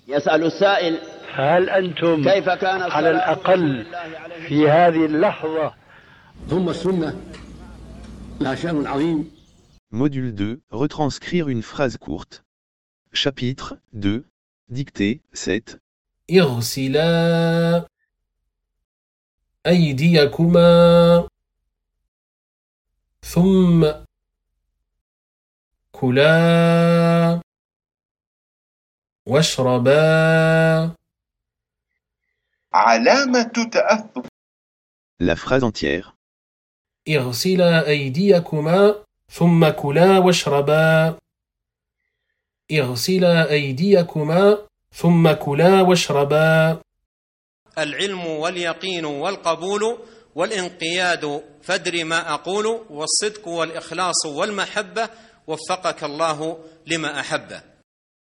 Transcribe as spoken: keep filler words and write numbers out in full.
يسأل السائل: هل أنتم كيف كان على الأقل في هذه اللحظة؟ ثم السنة لها شأن عظيم. Module deux, retranscrire une phrase courte. Chapitre deux, dictée sept. اغسلا أيديكما ثم كلا واشربا. علامة تأثر. La phrase entière. اغسلا أيديكما ثم كلا واشربا. اغسلا أيديكما ثم كلا واشربا. العلم واليقين والقبول والانقياد فادر ما أقول، والصدق والإخلاص والمحبة، وفقك الله لما أحبه.